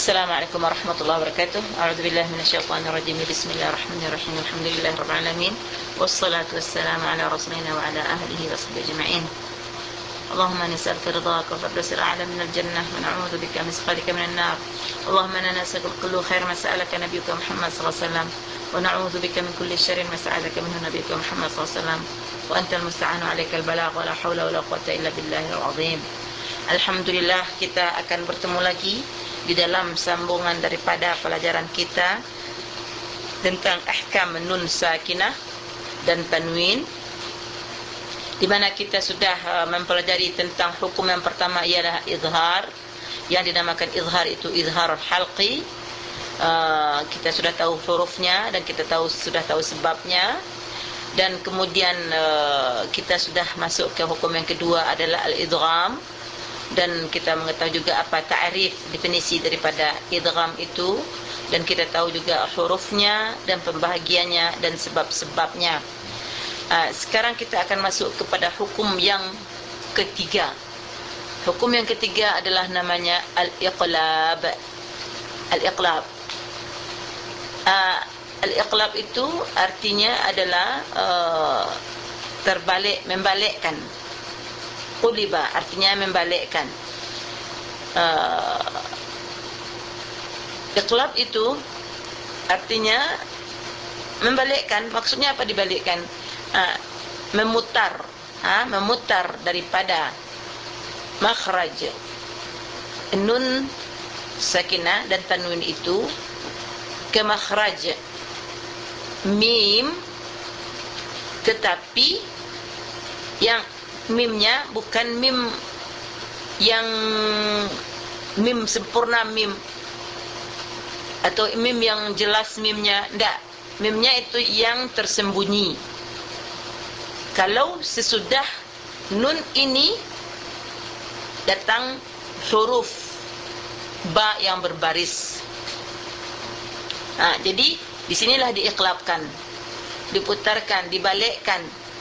Assalamualaikum warahmatullahi wabarakatuh. A'udzubillahi minasyaitonir rajim. Bismillahirrahmanirrahim. Alhamdulillahirabbil alamin. Wassalatu wassalamu ala rasulina wa ala ahlihi wa sahbihi ajma'in. Allahumma nas'aluka ridhaka wa fadlaka a'la min al-jannah wa na'udzu bika min sakhatika min an-nar. Allahumma inna nas'aluka kullu khair ma sa'alaka nabiyyuka Muhammad sallallahu alaihi wasallam wa na'udzu bika min kulli sharrin ma sa'alaka minhu nabiyyuka Muhammad sallallahu alaihi wasallam wa antal musta'anu 'alaikal balagh wa la haula wa la quwwata illa billahil azim. Alhamdulillah, kita akan bertemu lagi di dalam sambungan daripada pelajaran kita tentang ahkam nun sakinah dan tanwin, di mana kita sudah mempelajari tentang hukum yang pertama ialah izhar, yang dinamakan izhar itu izhar halqi. Kita sudah tahu hurufnya dan kita sudah tahu sebabnya, dan kemudian kita sudah masuk ke hukum yang kedua adalah al-idgham, dan kita mengetahui juga apa ta'rif, definisi daripada idgham itu, dan kita tahu juga hurufnya dan pembahagiannya dan sebab-sebabnya. Sekarang kita akan masuk kepada hukum yang ketiga. Hukum yang ketiga adalah namanya al-iqlab. Al-iqlab. Al-iqlab itu artinya adalah terbalik, membalikkan. Quliba artinya membalikkan. Iqlab itu artinya membalikkan. Maksudnya apa dibalikkan? Memutar, memutar daripada makhraj nun sakinah dan tanwin itu ke makhraj mim, tetapi yang mimnya bukan mim yang mim sempurna mim, atau mim yang jelas mimnya, tidak. Mimnya itu yang tersembunyi. Kalau sesudah nun ini datang huruf ba yang berbaris, jadi disinilah diiqlabkan, diputarkan, dibalikkan,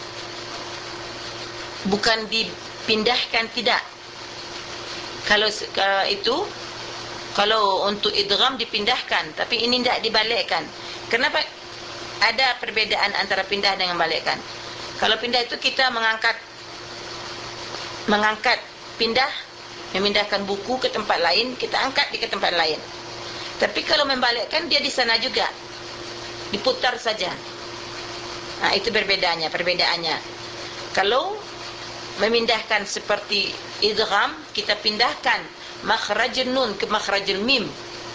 bukan dipindahkan, tidak. Kalau itu, kalau untuk idgham dipindahkan, tapi ini tidak dibalikkan. Kenapa? Ada perbedaan antara pindah dengan balikkan. Kalau pindah itu kita mengangkat, pindah, memindahkan buku ke tempat lain, kita angkat di ke tempat lain. Tapi kalau membalikkan, dia di sana juga, diputar saja. Itu perbedaannya. Kalau memindahkan seperti idgham, kita pindahkan makhraj nun ke makhraj mim,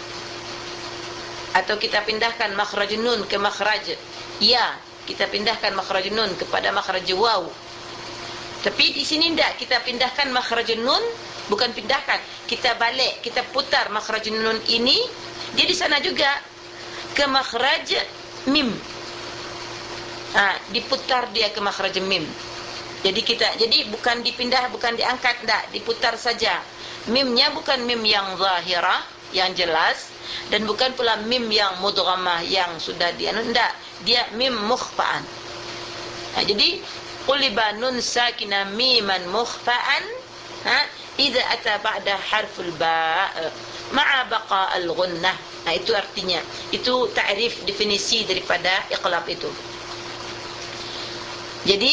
atau kita pindahkan makhraj nun ke makhraj ya, kita pindahkan makhraj nun kepada makhraj waw. Tapi di sini tidak, kita pindahkan makhraj nun, bukan pindahkan, kita balik, kita putar makhraj nun ini, dia di sana juga ke makhraj mim. Diputar dia ke makhraj mim. Jadi bukan dipindah, bukan diangkat, tidak, diputar saja. Mimnya bukan mim yang zahirah, yang jelas, dan bukan pula mim yang mudghamah yang sudah tidak. Dia mim mukhfa'an. Jadi quliba nun sakinah miman mukhfa'an idza ata ba'da harful ba' ma'a baqa al-ghunnah. Itu artinya. Itu ta'rif, definisi daripada iqlab itu. Jadi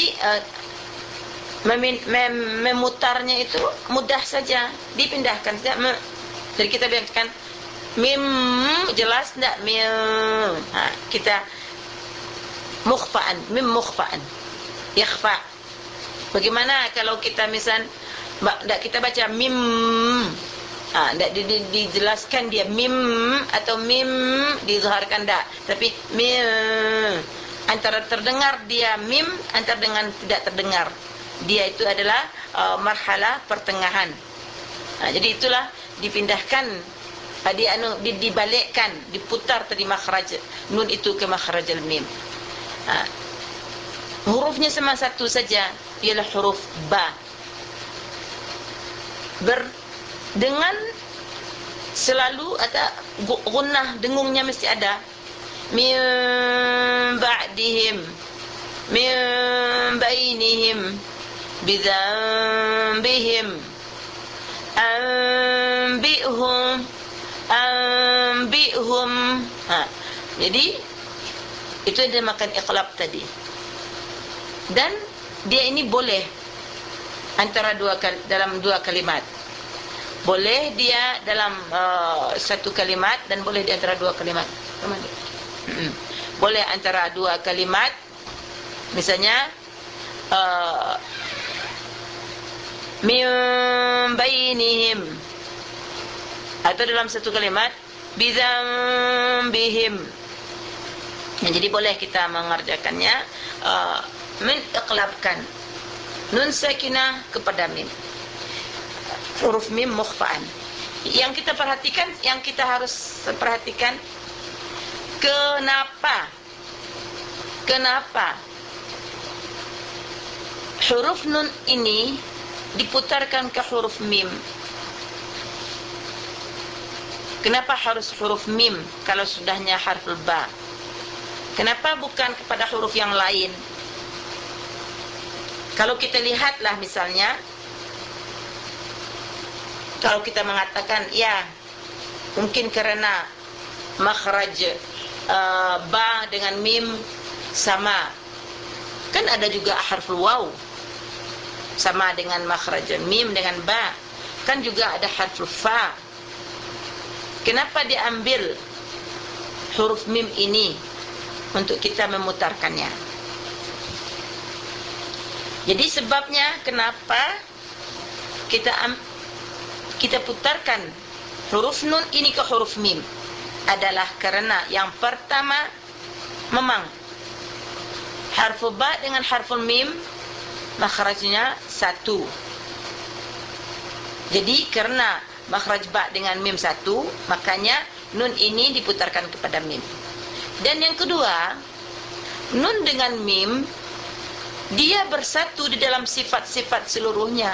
memutarnya itu mudah saja, dipindahkan saja. Jadi kita biarkan mim jelas tidak, mim kita mukhfa'an, mim mukhfa'an, ikhfa. Bagaimana kalau kita misal tidak kita baca mim, tidak dijelaskan dia mim, atau mim dizharkan tidak, tapi mim, antara terdengar dia mim, antara dengan tidak terdengar dia itu adalah marhalah pertengahan. Jadi itulah dipindahkan, dibalikkan, diputar tadi makhraj nun itu ke makhraj al-mim. Hurufnya cuma satu saja, ialah huruf ba. Dengan selalu ada gunnah, dengungnya mesti ada. Min ba'dihim, min bainihim, بذنبهم أنبئهم Anbi'hum. Jadi itu yang dinamakan iqlab tadi. Dan dia ini boleh antara dalam dua kalimat. Boleh dia dalam satu kalimat dan boleh di antara dua kalimat. Boleh antara dua kalimat. Misalnya min bainihim, atau dalam satu kalimat bidzambihim. Jadi boleh kita mengerjakannya mengiqlabkan nun sakinah kepada mim, huruf mim mukhfa'an. Yang kita perhatikan, yang kita harus perhatikan, kenapa huruf nun ini diputarkan ke huruf mim? Kenapa harus huruf mim kalau sudahnya harful ba? Kenapa bukan kepada huruf yang lain? Kalau kita lihatlah misalnya, kalau kita mengatakan ya mungkin karena makhraj ba dengan mim sama, kan ada juga harful waw sama dengan makhraj mim dengan ba, kan juga ada harful fa. Kenapa diambil huruf mim ini untuk kita memutarkannya? Jadi sebabnya kenapa kita putarkan huruf nun ini ke huruf mim adalah karena yang pertama, memang harfu ba dengan harful mim makhrajnya satu. Jadi karena makhraj ba dengan mim satu, makanya nun ini diputarkan kepada mim. Dan yang kedua, nun dengan mim dia bersatu di dalam sifat-sifat seluruhnya.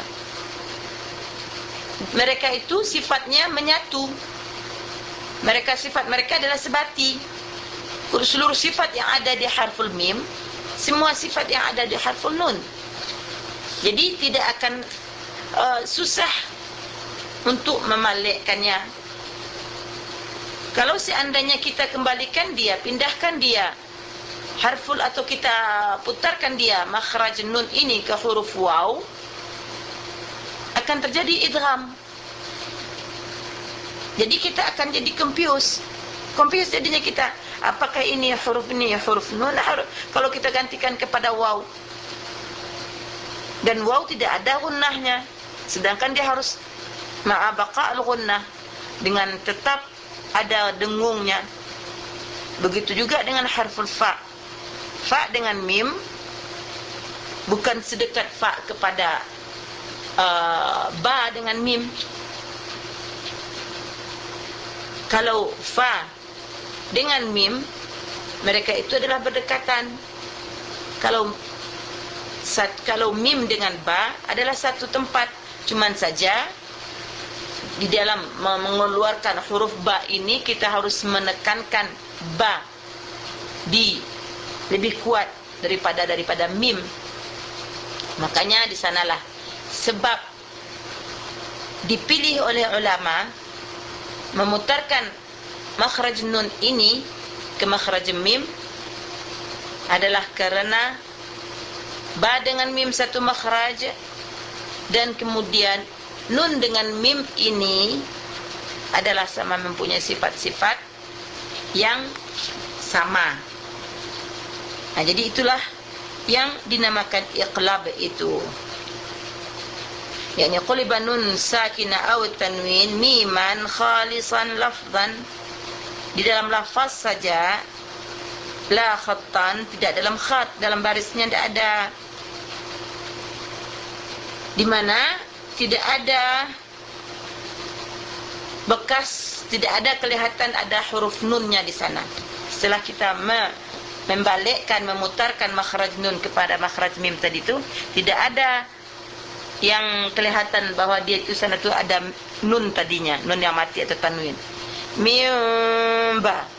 Mereka itu sifatnya menyatu. Sifat mereka adalah sebati. Seluruh sifat yang ada di harful mim, semua sifat yang ada di harful nun. Jadi tidak akan susah untuk memalikkannya. Kalau seandainya kita kembalikan dia, pindahkan dia harful, atau kita putarkan dia makhraj nun ini ke huruf waw, akan terjadi idgham. Jadi kita akan jadi confuse jadinya kita. Apakah ini huruf nun? Kalau kita gantikan kepada waw, dan waw tidak ada gunnahnya, sedangkan dia harus ma'abaqa al-gunnah, dengan tetap ada dengungnya. Begitu juga dengan harful fa. Fa dengan mim bukan sedekat fa kepada ba dengan mim. Kalau fa dengan mim, mereka itu adalah berdekatan. Kalau mim dengan ba adalah satu tempat. Cuman saja di dalam mengeluarkan huruf ba ini kita harus menekankan ba lebih kuat daripada mim. Makanya di sanalah sebab dipilih oleh ulama memutarkan makhraj nun ini ke makhraj mim adalah karena ba dengan mim satu makhraj, dan kemudian nun dengan mim ini adalah sama, mempunyai sifat-sifat yang sama. Jadi itulah yang dinamakan iqlab itu. Yani quliba nun sakina aw tanwin miman khalisan lafzan. Di dalam lafaz saja, la khattan, tidak dalam khat, dalam barisnya tidak ada. Di mana tidak ada bekas, tidak ada kelihatan ada huruf nunnya di sana. Setelah kita membalikkan, memutarkan makhraj nun kepada makhraj mim tadi itu, tidak ada yang kelihatan bahwa dia itu sana tu ada nun tadinya, nun yang mati atau tanwin. Mim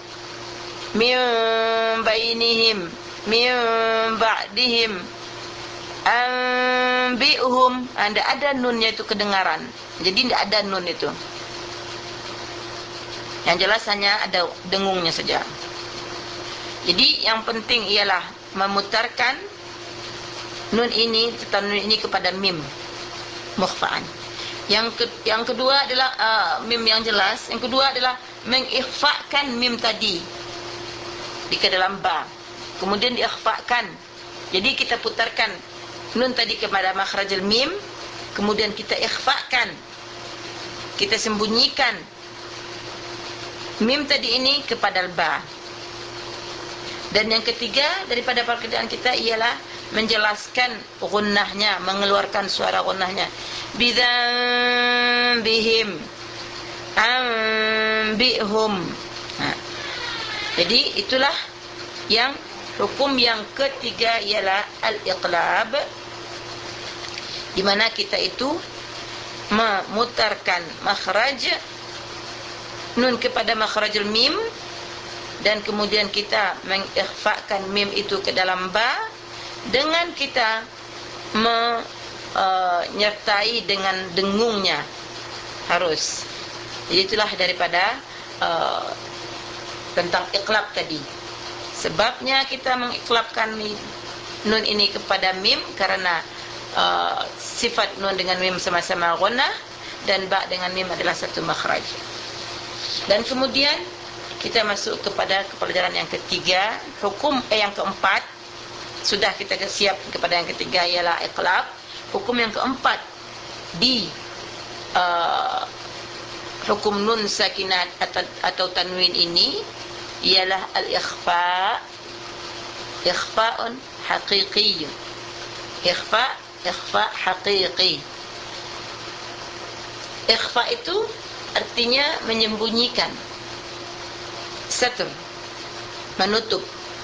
bainihim mim ba'dihim anbi'hum, anda ada nunnya itu kedengaran. Jadi tidak ada nun itu. Yang jelas hanya ada dengungnya saja. Jadi yang penting ialah memutarkan nun ini atau nun ini kepada mim mukhfa'an. Yang kedua adalah mim yang jelas. Yang kedua adalah mengikhfa'kan mim tadi di ke dalam ba. Kemudian diikhfa'kan. Jadi kita putarkan nun tadi kepada makhrajul mim, kemudian kita ikhfa'kan. Kita sembunyikan mim tadi ini kepada ba. Dan yang ketiga daripada pekerjaan kita ialah menjelaskan gunnahnya, mengeluarkan suara gunnahnya. Bidzambihim ambihum. Jadi itulah yang hukum yang ketiga ialah al-iqlab, di mana kita itu memutarkan makhraj nun kepada makhrajul mim, dan kemudian kita mengikhfa'kan mim itu ke dalam ba dengan kita menyertai dengan dengungnya harus. Jadi itulah daripada tentang iqlab tadi. Sebabnya kita mengiqlabkan nun ini kepada mim karena sifat nun dengan mim sama-sama gunnah dan ba dengan mim adalah satu makhraj. Dan kemudian kita masuk kepada pelajaran yang ketiga, hukum yang keempat. Sudah kita siap kepada yang ketiga ialah iqlab. Hukum yang keempat di hukum nun sakinat atau tanwin ini ialah al-ikhfa. Ikhfa'un haqiqi. Ikhfa haqiqi. Ikhfa itu artinya menyembunyikan. Satr, menutup.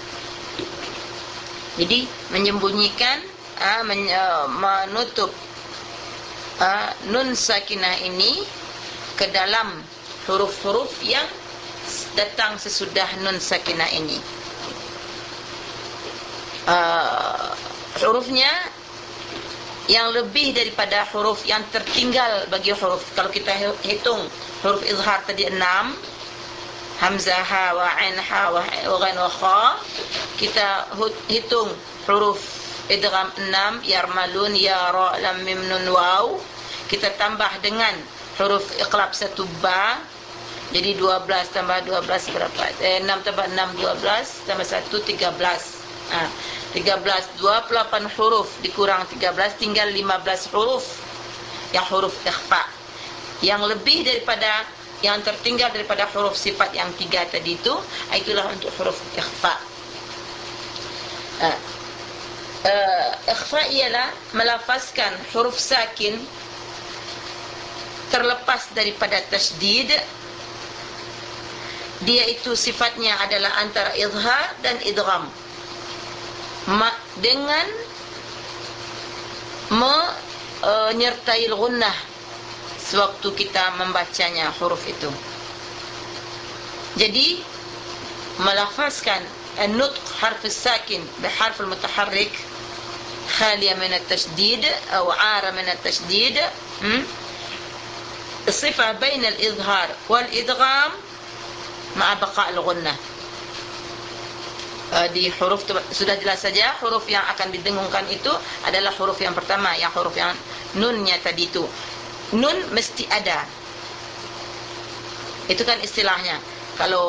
Jadi menyembunyikan, menutup nun sakinah ini ke dalam huruf-huruf yang datang sesudah nun sakinah ini. Hurufnya yang lebih daripada huruf yang tertinggal bagi huruf. Kalau kita hitung huruf izhar tadi 6, hamzah, ha, wa, ain, ha, wa, ghain, wa, kha. Kita hitung huruf idgham 6, yarmalun, ya, ra, lam, mim, nun, waw. Kita tambah dengan huruf iqlab 1 ba. Jadi 12 tambah 12 berapa? 6 tambah 6 12 tambah 1 13. 13, 28 huruf dikurang 13 tinggal 15 huruf yang huruf ikhfa. Yang lebih daripada yang tertinggal daripada huruf sifat yang 3 tadi itu, itulah untuk huruf ikhfa. Ikhfa ialah melafazkan huruf sakin terlepas daripada tasydid. Dia itu sifatnya adalah antara izhar dan idgham, dengan menyertai gunnah sewaktu kita membacanya huruf itu. Jadi melafazkan an-nutq harf sakin biharf al-mutaharrik khaliya min at-tashdid atau 'ara min at-tashdid, sifah bain al-izhar wal-idgham ma'a baqa' al-gunnah. Di huruf sudah jelas saja huruf yang akan didengungkan itu adalah huruf yang pertama, yang huruf yang nunnya tadi itu. Nun mesti ada. Itu kan istilahnya. Kalau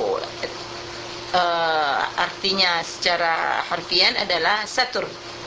artinya secara harfian adalah satur.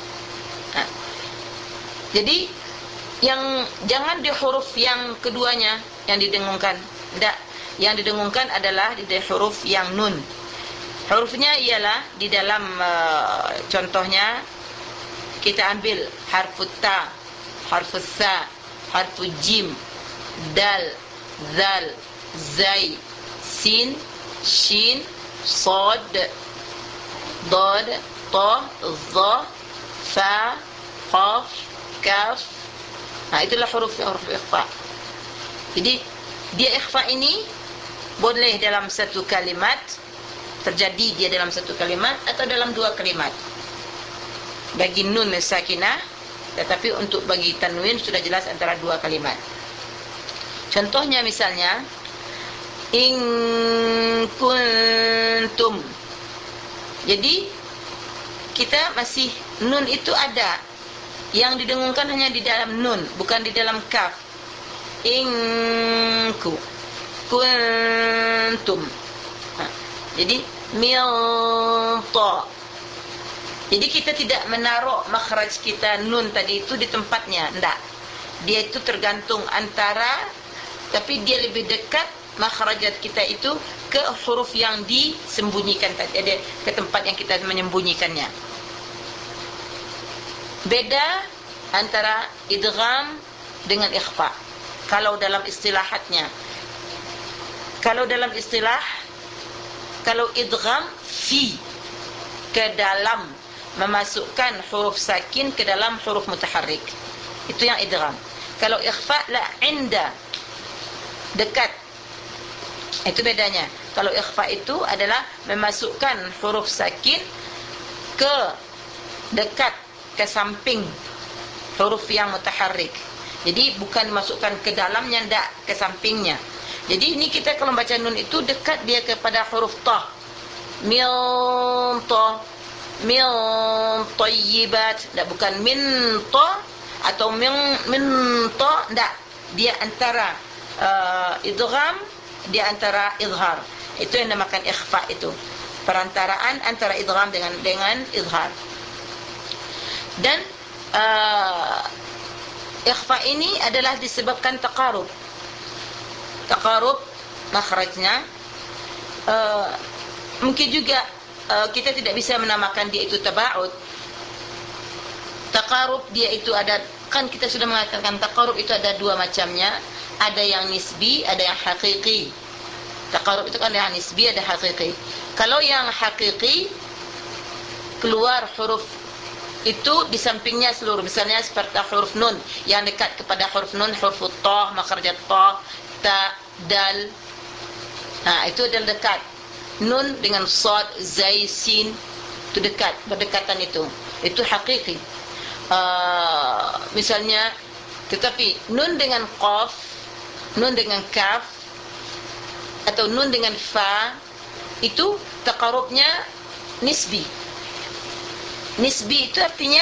Jadi yang jangan di huruf yang keduanya yang didengungkan. Tidak. Yang didengungkan adalah di huruf yang nun. Hurufnya ialah di dalam contohnya kita ambil harfut ta, harfut sa, harfut jim, dal, zal, zai, sin, shin, sad, dad, ta, dha, fa, qaf, kaf. Itulah huruf ikhfa. Jadi dia ikhfa ini boleh dalam satu kalimat, terjadi dia dalam satu kalimat atau dalam dua kalimat. Bagi nun sakinah, tetapi untuk bagi tanwin sudah jelas antara dua kalimat. Contohnya misalnya In kuntum. Jadi kita masih nun itu ada. Yang didengungkan hanya di dalam nun, bukan di dalam kaf. In kuntum. Jadi mil ta. Jadi kita tidak menaruh makhraj kita nun tadi itu di tempatnya, enggak. Dia itu tergantung antara, tapi dia lebih dekat makhrajat kita itu ke huruf yang disembunyikan tadi, ada ke tempat yang kita menyembunyikannya. Beda antara idgham dengan ikhfa. Kalau dalam istilahatnya, kalau dalam istilah, kalau idgham fi, ke dalam, memasukkan huruf sakin ke dalam huruf mutaharrik, itu yang idgham. Kalau ikhfa la, inda, dekat. Itu bedanya. Kalau ikhfa itu adalah memasukkan huruf sakin ke dekat, ke samping huruf yang mutaharrik. Jadi bukan dimasukkan ke dalamnya, ndak, ke sampingnya. Jadi ini kita kalau baca nun itu dekat dia kepada huruf ta. Min ta, min tayyibat, ndak, bukan min ta atau min ta, ndak. Dia antara idgham, dia antara izhar. Itu yang dinamakan ikhfa itu. Perantaraan antara idgham dengan izhar. Dan ikhfa ini adalah disebabkan taqarub. Taqarub makhrajnya. Mungkin juga kita tidak bisa menamakan dia itu taba'ud. Taqarub dia itu ada, kan kita sudah mengatakan taqarub itu ada dua macamnya. Ada yang nisbi, ada yang hakiki. Taqarub itu kan yang nisbi, ada hakiki. Kalau yang hakiki, keluar huruf itu di sampingnya seluruh. Misalnya seperti huruf nun, yang dekat kepada huruf nun, huruf ta, makhrajat ta, ta, dal. Itu adalah dekat. Nun dengan sad, zai, sin, itu dekat, berdekatan itu. Itu hakiki. Misalnya, tetapi nun dengan qaf, nun dengan kaf, atau nun dengan fa, itu taqarubnya nisbi. Nisbi itu artinya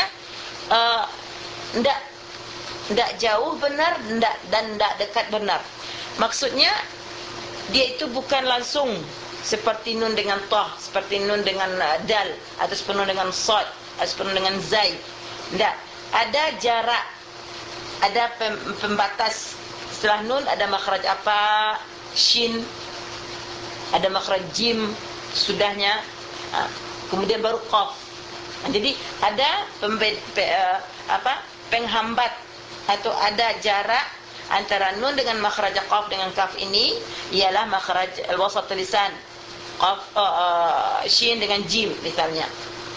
ndak jauh benar, dan ndak dekat benar. Maksudnya dia itu bukan langsung seperti nun dengan ta, seperti nun dengan dal, atau seperti nun dengan sad, atau seperti nun dengan zai. Ndak, ada jarak, ada pembatas. Setelah nun ada makhraj apa? Shin. Ada makhraj jim sudahnya. Kemudian baru qaf. Jadi ada penghambat, atau ada jarak antara nun dengan makhraj qaf dengan kaf ini, ialah makhraj al-wasat lisan. Qaf, shin dengan jim misalnya.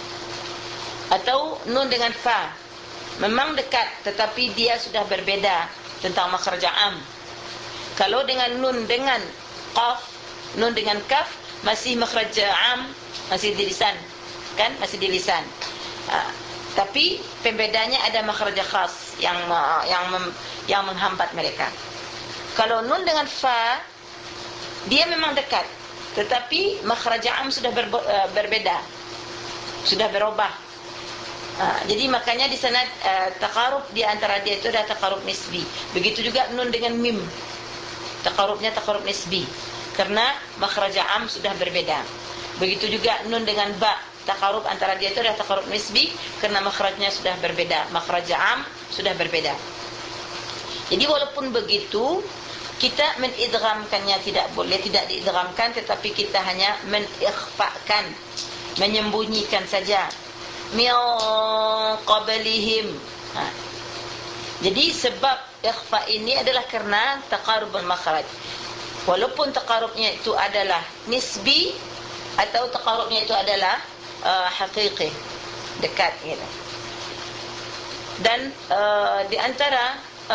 Atau nun dengan fa. Memang dekat, tetapi dia sudah berbeda tentang makhraj am. Kalau dengan nun dengan qaf, nun dengan kaf, masih makhraj am, masih di lisan, kan, masih di lisan. Tapi pembedanya ada makhraj khas yang menghambat mereka. Kalau nun dengan fa, dia memang dekat, tetapi makhraj am sudah berbeda, sudah berubah. Jadi makanya di sana taqarub di antara dia itu ada taqarub nisbi. Begitu juga nun dengan mim, taqarubnya taqarub nisbi, karena makhraj am sudah berbeda. Begitu juga nun dengan ba, taqarub antara dia itu ada taqarub nisbi, karena makhrajnya sudah berbeda, makhraj am sudah berbeda. Jadi walaupun begitu, kita menidghamkannya tidak boleh, tidak diidghamkan, tetapi kita hanya menikhfakan, menyembunyikan saja. Min qablihim. Jadi sebab ikhfa ini adalah karena taqarubul makhraj. Walaupun taqarubnya itu adalah nisbi, atau taqarubnya itu adalah hakiki, dekat gitu. Dan di antara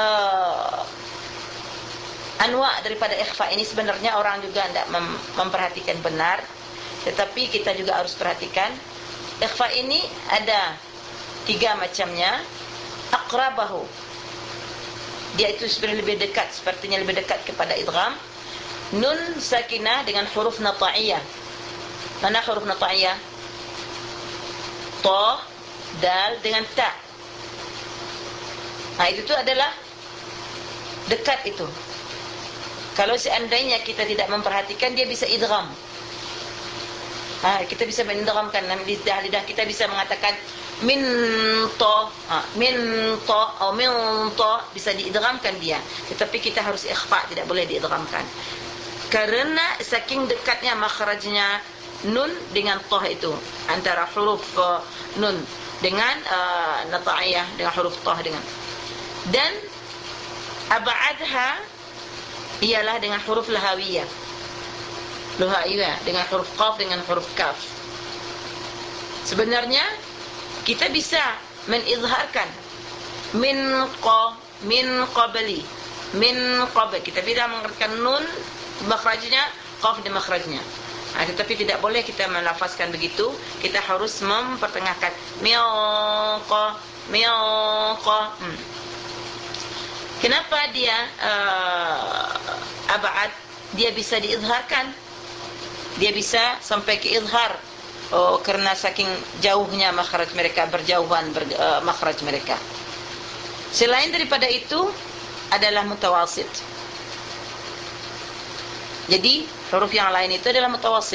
anwa' daripada ikhfa ini sebenarnya orang juga tidak memperhatikan benar, tetapi kita juga harus perhatikan. Ikhfa ini ada 3 macamnya. Aqrabahu, dia itu sebenarnya lebih dekat, sepertinya lebih dekat kepada idgham. Nun sakinah dengan huruf nata'iyah. Mana huruf nata'iyah? Ta, dal dengan ta. Itu tu adalah dekat itu. Kalau seandainya kita tidak memperhatikan, dia bisa idgham. Kita bisa mendramkan lidah kita bisa mengatakan min ta, atau min ta, bisa diidghamkan dia. Tetapi kita harus ikhfa, tidak boleh diidghamkan. Karena saking dekatnya makhrajnya nun dengan ta itu, antara huruf nun dengan nata'iyah dengan huruf ta dengan. Dan ab'adha ialah dengan huruf lahawiyah. Dengan huruf qaf dengan huruf kaf. Sebenarnya kita bisa menizharkan min qabli, min qabl. Kita bisa mengeluarkan nun makhrajnya, qaf di makhrajnya. Tetapi tidak boleh kita melafazkan begitu. Kita harus mempertengahkan miqa. Kenapa dia ab'ad? Dia bisa diizharkan. Dia bisa sampai ke izhar, karena saking jauhnya makhraj mereka, berjauhan makhraj mereka. Selain daripada itu adalah mutawasit. Jadi huruf yang lain itu adalah mutawasit,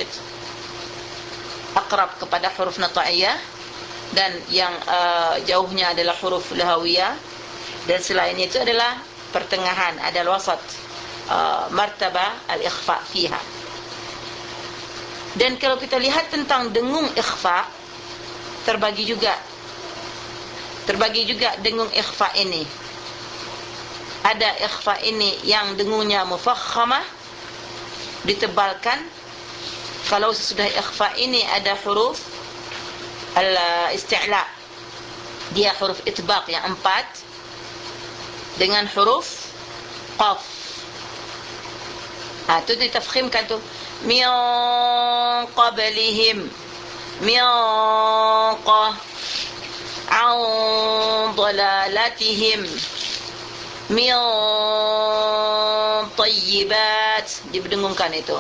akrab kepada huruf nata'iyah, dan yang jauhnya adalah huruf lahawiyah, dan selain itu adalah pertengahan, adalah wasat, martabah al-ikhfa fiha. Dan kalau kita lihat tentang dengung ikhfa, terbagi juga dengung ikhfa ini. Ada ikhfa ini yang dengungnya mufakhamah, ditebalkan. Kalau sesudah ikhfa ini ada huruf al-isti'la, dia huruf itbaq yang 4 dengan huruf qaf. Itu ditafkhimkan tu. Min qablihim, min qa, an dalalatihim, min tayyibat, dibedengungkan itu.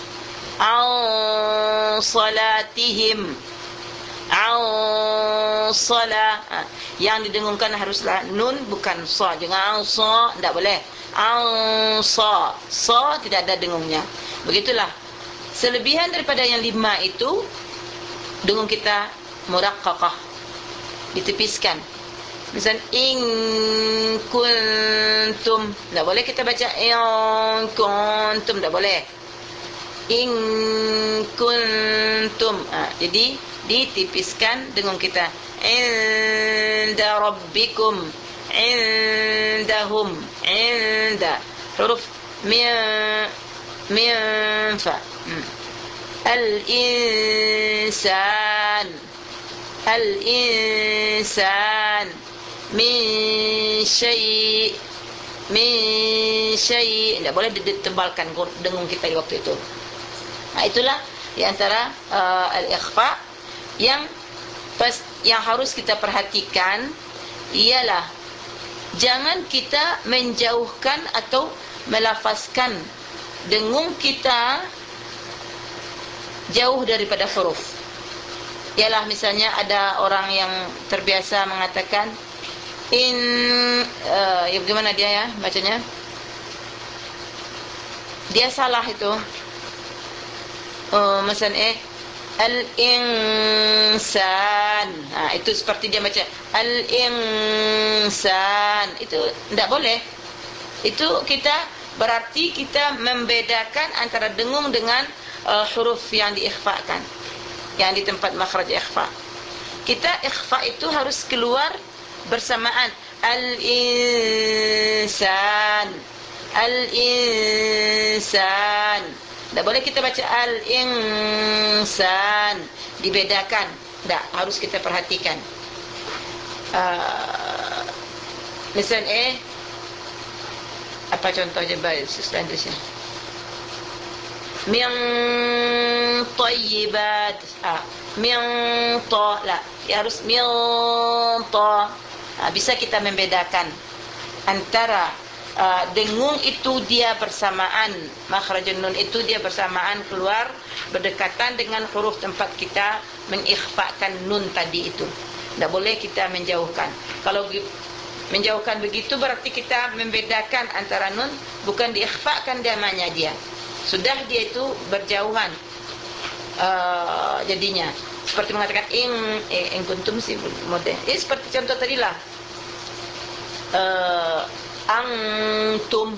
An salatihim, an salah. Yang didengungkan haruslah nun, bukan sa. Jangan an sa, tidak boleh. An sa, sa tidak ada dengungnya. Begitulah. Selebihan daripada yang 5 itu, dengung kita muraqqaqah, ditepiskan. Misal in kuntum, tidak boleh kita baca in kuntum, tidak boleh. In kuntum, jadi ditipiskan dengung kita. Inda rabbikum, indahum, inda, huruf min fa. Al-insan, al-insan, min syai', tidak boleh ditebalkan dengung kita di waktu itu. Itulah di antara al-ikhfa yang harus kita perhatikan, ialah jangan kita menjauhkan atau melafazkan dengung kita jauh daripada huruf. Ialah misalnya ada orang yang terbiasa mengatakan bagaimana dia bacanya? Dia salah itu. Misalnya al-insan. Itu seperti dia baca al-insan. Itu tidak boleh. Itu berarti kita membedakan antara dengung dengan huruf yang diikhfakan, yang di tempat makhraj ikhfa. Kita ikhfa itu harus keluar bersamaan. Al-insan, al-insan. Tak boleh kita baca al-insan, dibedakan. Tak, harus kita perhatikan. Misalnya apa contohnya baik selanjutnya? Min tayyibat, min ta, la, ya harus min ta. Bisa kita membedakan antara dengung itu dia bersamaan, makhrajun nun itu dia bersamaan keluar berdekatan dengan huruf tempat kita mengikhfakan nun tadi itu. Tak boleh kita menjauhkan. Kalau menjauhkan begitu berarti kita membedakan antara nun, bukan diikhfakan namanya dia. Sudah dia itu berjauhan jadinya. Seperti mengatakan in kuntum si model. Seperti contoh tadilah. Antum.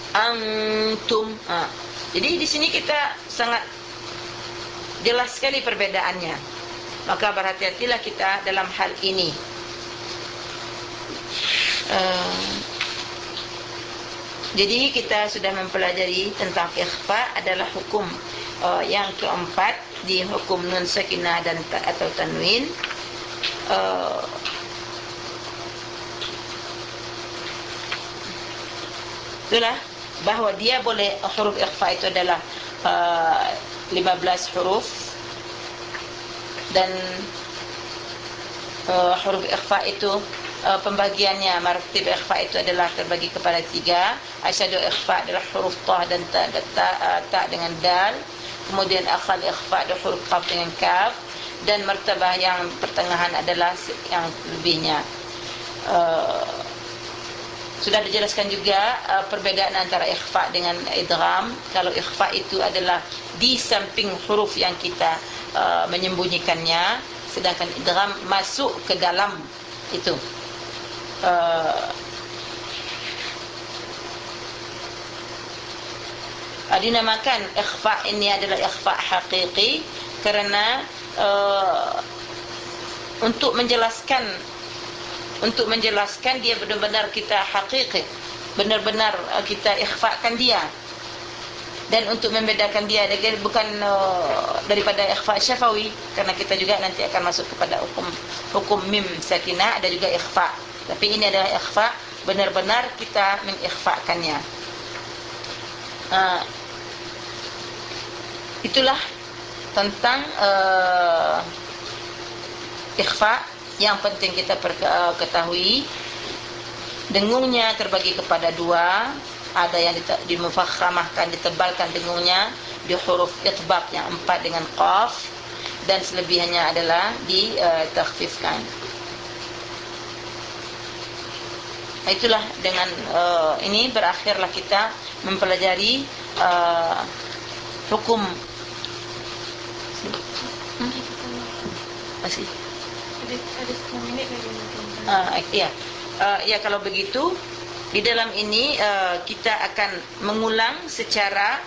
Jadi di sini kita sangat jelas sekali perbedaannya. Maka berhati-hatilah kita dalam hal ini. Jadi kita sudah mempelajari tentang ikhfa adalah hukum yang keempat di hukum nun sakinah dan atau tanwin. Itulah bahawa dia boleh, huruf ikhfa itu adalah 15 huruf, dan huruf ikhfa itu pembagiannya, maratib ikhfa itu adalah terbagi kepada 3. Asyadu ikhfa adalah huruf ta dan ta dengan dal. Kemudian akal ikhfa adalah huruf qaf dengan kaf, dan martabah yang pertengahan adalah yang lebihnya. Sudah dijelaskan juga perbedaan antara ikhfa dengan idgham. Kalau ikhfa itu adalah di samping huruf yang kita menyembunyikannya, sedangkan idgham masuk ke dalam itu. Dinamakan ikhfa ini adalah ikhfa hakiki kerana untuk menjelaskan dia benar-benar kita hakiki, benar-benar kita ikhfakan dia, dan untuk membedakan dia bukan daripada ikhfa syafawi, karena kita juga nanti akan masuk kepada hukum mim sakinah, ada juga ikhfa, tapi ini adalah ikhfa benar-benar kita mengikhfakannya. Itulah tentang ikhfa yang penting kita ketahui. Dengungnya terbagi kepada 2. Ada yang dimufakhamahkan, ditebalkan dengungnya di huruf itbaq yang 4 dengan qaf, dan selebihnya adalah ditakhfifkan. Itulah dengan ini berakhirlah kita mempelajari hukum. Masih ada 10 minit lagi. Ya, kalau begitu di dalam ini kita akan mengulang secara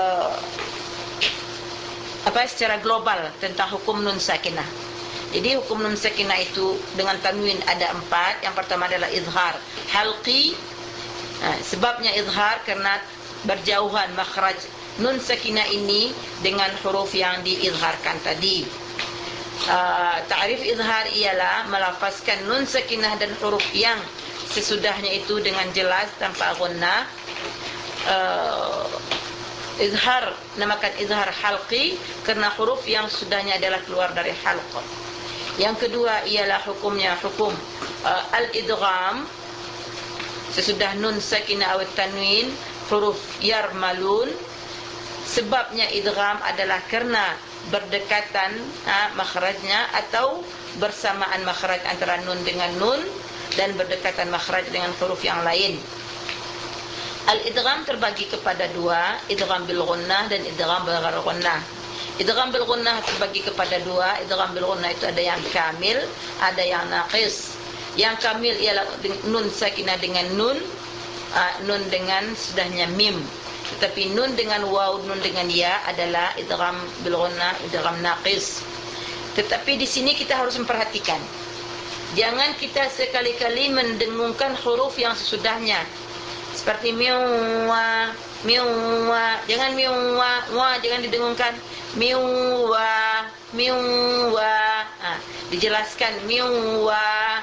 secara global tentang hukum nun sakinah. Jadi hukum nun sakinah itu dengan tanwin ada 4. Yang pertama adalah izhar halqi. Sebabnya izhar karena berjauhan makhraj nun sakinah ini dengan huruf yang diizharkan tadi. Ta'rif izhar ialah melafazkan nun sakinah dan huruf yang sesudahnya itu dengan jelas tanpa gunnah. Izhar namakan izhar halqi kerana huruf yang sudahnya adalah keluar dari halq. Yang kedua ialah hukumnya hukum al-idgham, sesudah nun sakinah atau tanwin huruf yarmalun. Sebabnya idgham adalah kerana berdekatan makhrajnya atau bersamaan makhraj antara nun dengan nun, dan berdekatan makhraj dengan huruf yang lain. Al-idgham terbagi kepada 2, idgham bil ghunnah dan idgham bil ghairi ghunnah. Idgham bil ghunnah terbagi kepada 2. Idgham bil ghunnah itu ada yang kamil, ada yang naqis. Yang kamil ialah nun sakinah dengan nun, nun dengan sudahnya mim. Tetapi nun dengan waw, nun dengan ya adalah idgham bil ghunnah, idgham naqis. Tetapi di sini kita harus memperhatikan, jangan kita sekali-kali mendengungkan huruf yang sesudahnya. Seperti miwa, miwa, jangan miwa, wa jangan didengungkan. Miwa, miwa. Dijelaskan miwa,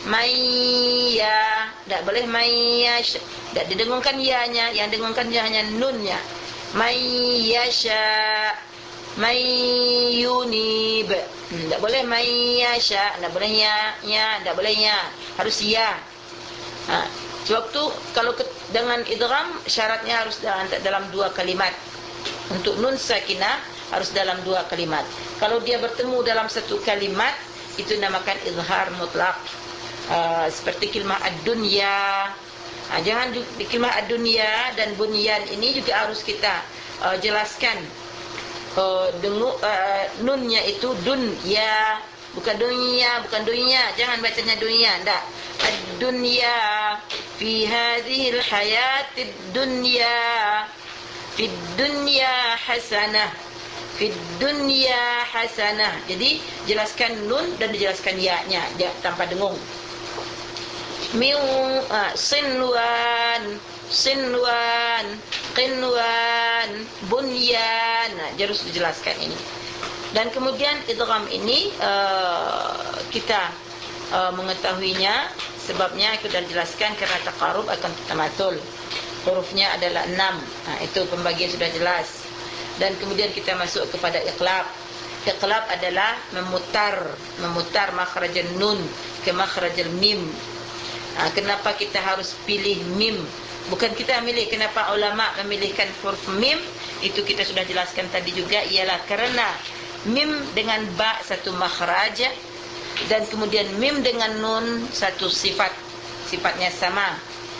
maya, tak boleh maya, tak didengungkan ya-nya, yang didengungkan hanya nunnya. Mayasha, mayunib, tak boleh mayasha, tak boleh ya, tak boleh ya, harus ya. Sebab tu kalau dengan idgham syaratnya harus dalam 2 kalimat. Untuk nun sakinah harus dalam 2 kalimat. Kalau dia bertemu dalam 1 kalimat, itu namakan izhar mutlak. Seperti kalimah ad-dunya. Jangan di kalimah ad-dunya dan bunyan ini juga harus kita jelaskan. Nunnya itu dunya, bukan dunya, jangan bacanya dunya, enggak. Ad-dunya fi hadhil hayatid dunya, fid dunya hasanah, fid dunya hasanah. Jadi jelaskan nun dan dijelaskan ya-nya tanpa dengung. Sinwan, qinwan, bunyan. Harus dijelaskan ini. Dan kemudian idgham ini kita mengetahuinya, sebabnya aku dah jelaskan karena taqarrub akan tamatul. Hurufnya adalah 6. Itu pembagian sudah jelas. Dan kemudian kita masuk kepada iqlab. Iqlab adalah memutar makhraj nun ke makhraj mim. Kenapa kita harus pilih mim? Bukan kita milih, kenapa ulama memilihkan huruf mim? Itu kita sudah jelaskan tadi juga, ialah karena mim dengan ba satu makhraj, dan kemudian mim dengan nun satu sifatnya sama.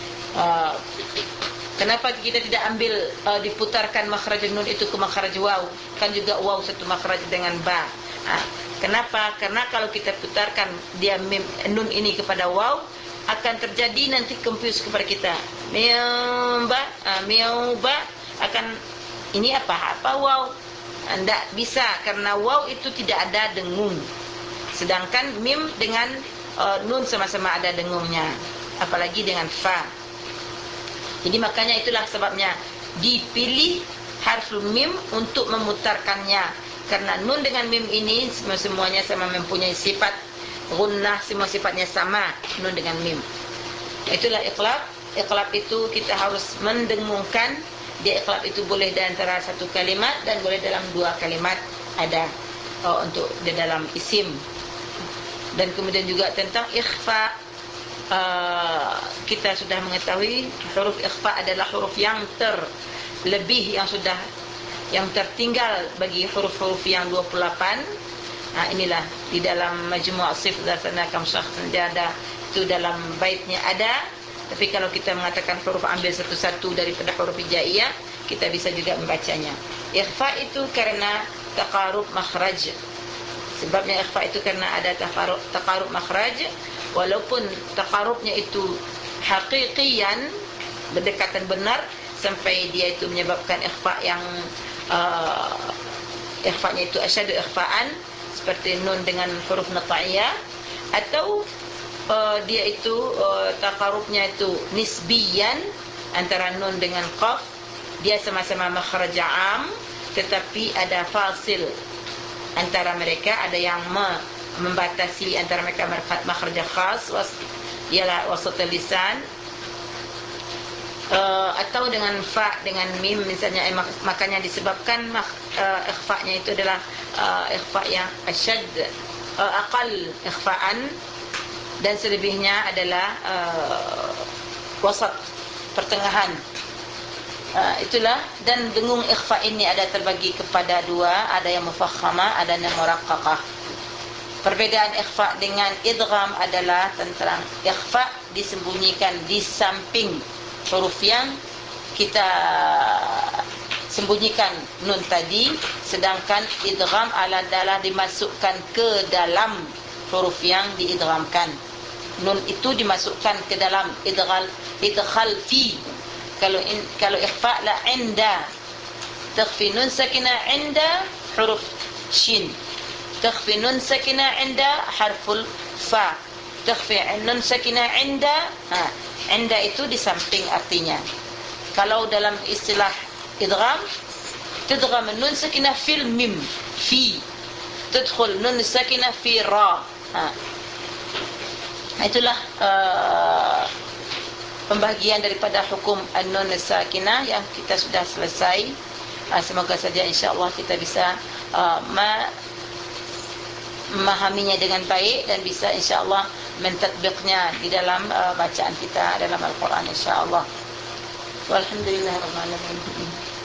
Kenapa kita tidak ambil diputarkan makhraj nun itu ke makhraj waw? Kan juga waw satu makhraj dengan ba. Kenapa? Karena kalau kita putarkan dia mim nun ini kepada waw, akan terjadi nanti confuse kepada kita. Miauba akan ini apa waw? Tidak bisa, karena waw itu tidak ada dengung. Sedangkan mim dengan nun sama-sama ada dengungnya, apalagi dengan fa. Jadi makanya itulah sebabnya dipilih harful mim untuk memutarkannya, karena nun dengan mim ini semuanya sama mempunyai sifat gunnah, semua sifatnya sama nun dengan mim. Itulah iqlab. Iqlab itu kita harus mendengungkan. Dia iqlab itu boleh di antara 1 kalimat dan boleh dalam 2 kalimat ada untuk di dalam isim. Dan kemudian juga tentang ikhfa, kita sudah mengetahui huruf ikhfa adalah huruf yang terlebih, yang tertinggal bagi huruf-huruf yang 28. Inilah di dalam Majmu' Sif Dzatana Kam Syakhsan Jada, itu dalam baitnya ada. Tapi kalau kita mengatakan huruf, ambil satu-satu daripada huruf hijaiyah, kita bisa juga membacanya. Ikhfa itu karena taqarrub makhraj. Sebabnya ikhfa itu karena ada taqarrub makhraj, walaupun taqarrubnya itu haqiqiyan, berdekatan benar, sampai dia itu menyebabkan ikhfa yang ikhfa'nya itu asyadu ikhfa'an, seperti nun dengan huruf nata'iyah, atau dia itu taqarrubnya itu nisbiyan antara nun dengan qaf. Dia sama-sama makhraj 'am, tetapi ada fasil antara mereka, ada yang membatasi antara mereka makhraj khas, ialah wasat lisan. Atau dengan fa dengan mim misalnya, makanya disebabkan ikhfa'nya itu adalah ikhfa' yang asyad, aqal ikhfa'an, dan selebihnya adalah wasat, pertengahan. Itulah. Dan dengung ikhfa' ini ada terbagi kepada 2, ada yang mufakhamah, ada yang muraqqaqah. Perbedaan ikhfa' dengan idgham adalah tentang ikhfa' disembunyikan di samping huruf yang kita sembunyikan nun tadi, sedangkan idgham adalah dimasukkan ke dalam huruf yang diidghamkan. Nun itu dimasukkan ke dalam idghal fi. Kalau ikhfa' la inda, takhfi nun sakinah inda huruf shin, takhfi nun sakinah inda harful fa, takhfi nun sakinah inda. Inda itu di samping artinya. Kalau dalam istilah idgham, tudgham nun sakinah fil mim, fi, tudkhul nun sakinah fi ra. Itulah pembagian daripada hukum an-nun sakinah yang kita sudah selesai. Semoga saja insya-Allah kita bisa memahaminya dengan baik dan bisa insya-Allah mentatbiqnya di dalam bacaan kita dalam Al-Quran, insyaAllah. Walhamdulillahirrahmanirrahim.